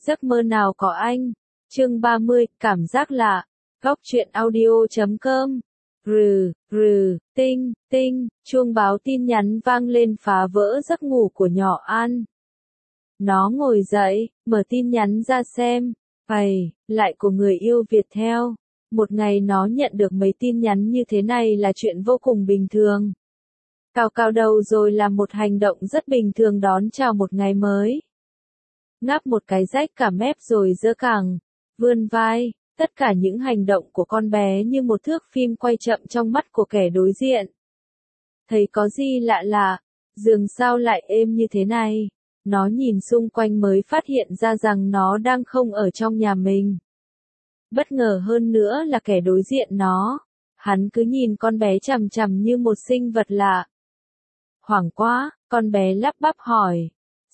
Giấc mơ nào có anh. Chương 30, cảm giác lạ. Góc truyện audio.com. Tinh, tinh, chuông báo tin nhắn vang lên phá vỡ giấc ngủ của nhỏ An. Nó ngồi dậy, mở tin nhắn ra xem. Lại của người yêu Viettel. Một ngày nó nhận được mấy tin nhắn như thế này là chuyện vô cùng bình thường. Cào đầu rồi là một hành động rất bình thường đón chào một ngày mới. Ngáp một cái rách cả mép rồi giơ cẳng, vươn vai, tất cả những hành động của con bé như một thước phim quay chậm trong mắt của kẻ đối diện. Thấy có gì lạ lạ, giường sao lại êm như thế này, nó nhìn xung quanh mới phát hiện ra rằng nó đang không ở trong nhà mình. Bất ngờ hơn nữa là kẻ đối diện nó, hắn cứ nhìn con bé chằm chằm như một sinh vật lạ. Hoảng quá, con bé lắp bắp hỏi,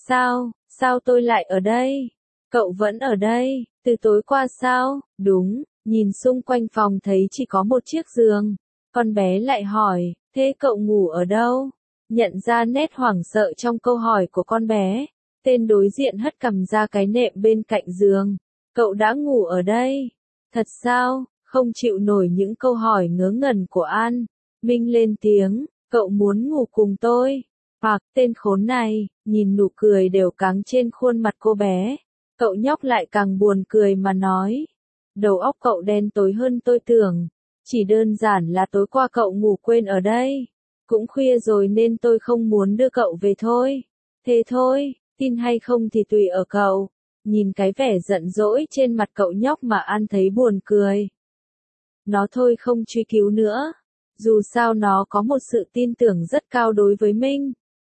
sao tôi lại ở đây? Cậu vẫn ở đây, từ tối qua sao? Đúng, nhìn xung quanh phòng thấy chỉ có một chiếc giường. Con bé lại hỏi, thế cậu ngủ ở đâu? Nhận ra nét hoảng sợ trong câu hỏi của con bé, tên đối diện hất cằm ra cái nệm bên cạnh giường. Cậu đã ngủ ở đây? Thật sao? Không chịu nổi những câu hỏi ngớ ngẩn của An, Minh lên tiếng, cậu muốn ngủ cùng tôi? Hoặc tên khốn này, nhìn nụ cười đều cáng trên khuôn mặt cô bé. Cậu nhóc lại càng buồn cười mà nói. Đầu óc cậu đen tối hơn tôi tưởng. Chỉ đơn giản là tối qua cậu ngủ quên ở đây. Cũng khuya rồi nên tôi không muốn đưa cậu về thôi. Thế thôi, tin hay không thì tùy ở cậu. Nhìn cái vẻ giận dỗi trên mặt cậu nhóc mà An thấy buồn cười. Nó thôi không truy cứu nữa. Dù sao nó có một sự tin tưởng rất cao đối với Minh.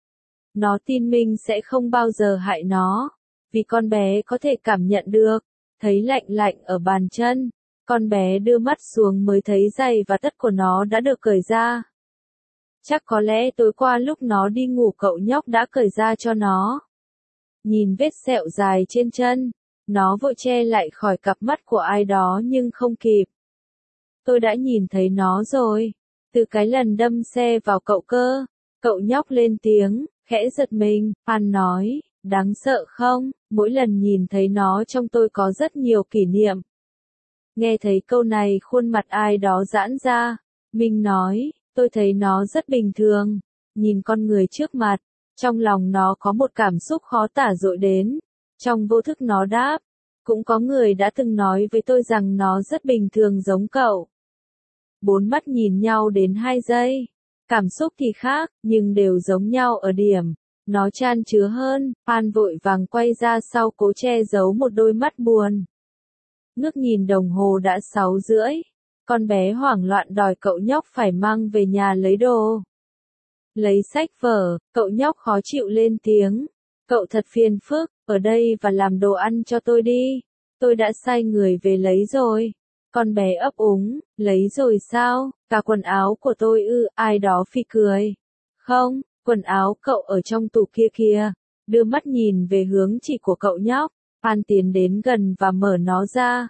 Nó tin Minh sẽ không bao giờ hại nó. Vì con bé có thể cảm nhận được, thấy lạnh lạnh ở bàn chân. Con bé đưa mắt xuống mới thấy giày và tất của nó đã được cởi ra. Chắc có lẽ tối qua lúc nó đi ngủ cậu nhóc đã cởi ra cho nó. Nhìn vết sẹo dài trên chân, nó vội che lại khỏi cặp mắt của ai đó nhưng không kịp. Tôi đã nhìn thấy nó rồi, từ cái lần đâm xe vào cậu cơ. Cậu nhóc lên tiếng, khẽ giật mình, An nói, đáng sợ không, mỗi lần nhìn thấy nó trong tôi có rất nhiều kỷ niệm. Nghe thấy câu này khuôn mặt ai đó giãn ra, Minh nói, tôi thấy nó rất bình thường, nhìn con người trước mặt, trong lòng nó có một cảm xúc khó tả dội đến, trong vô thức nó đáp, cũng có người đã từng nói với tôi rằng nó rất bình thường giống cậu. Bốn mắt nhìn nhau đến 2 giây. Cảm xúc thì khác, nhưng đều giống nhau ở điểm. Nó chan chứa hơn, An vội vàng quay ra sau cố che giấu một đôi mắt buồn. Ngước nhìn đồng hồ đã 6:30. Con bé hoảng loạn đòi cậu nhóc phải mang về nhà lấy đồ. Lấy sách vở, cậu nhóc khó chịu lên tiếng. Cậu thật phiền phức, ở đây và làm đồ ăn cho tôi đi. Tôi đã sai người về lấy rồi. Con bé ấp úng, lấy rồi sao, cả quần áo của tôi ư, ai đó phì cười. Không, quần áo cậu ở trong tủ kia kìa, đưa mắt nhìn về hướng chỉ của cậu nhóc, An tiến đến gần và mở nó ra.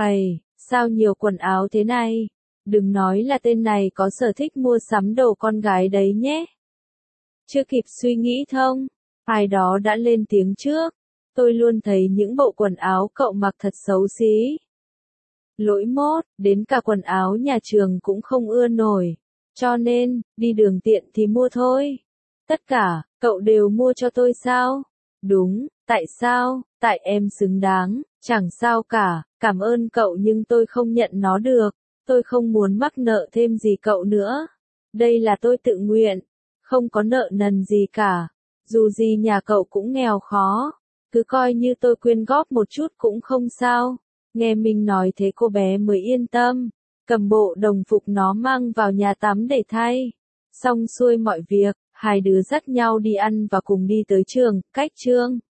Sao nhiều quần áo thế này? Đừng nói là tên này có sở thích mua sắm đồ con gái đấy nhé. Chưa kịp suy nghĩ thông, ai đó đã lên tiếng trước. Tôi luôn thấy những bộ quần áo cậu mặc thật xấu xí. Lỗi mốt, đến cả quần áo nhà trường cũng không ưa nổi. Cho nên, đi đường tiện thì mua thôi. Tất cả, cậu đều mua cho tôi sao? Đúng, tại sao? Tại em xứng đáng, chẳng sao cả, cảm ơn cậu nhưng tôi không nhận nó được. Tôi không muốn mắc nợ thêm gì cậu nữa. Đây là tôi tự nguyện, không có nợ nần gì cả. Dù gì nhà cậu cũng nghèo khó, cứ coi như tôi quyên góp một chút cũng không sao. Nghe mình nói thế cô bé mới yên tâm, cầm bộ đồng phục nó mang vào nhà tắm để thay. Xong xuôi mọi việc, hai đứa dắt nhau đi ăn và cùng đi tới trường, cách trường.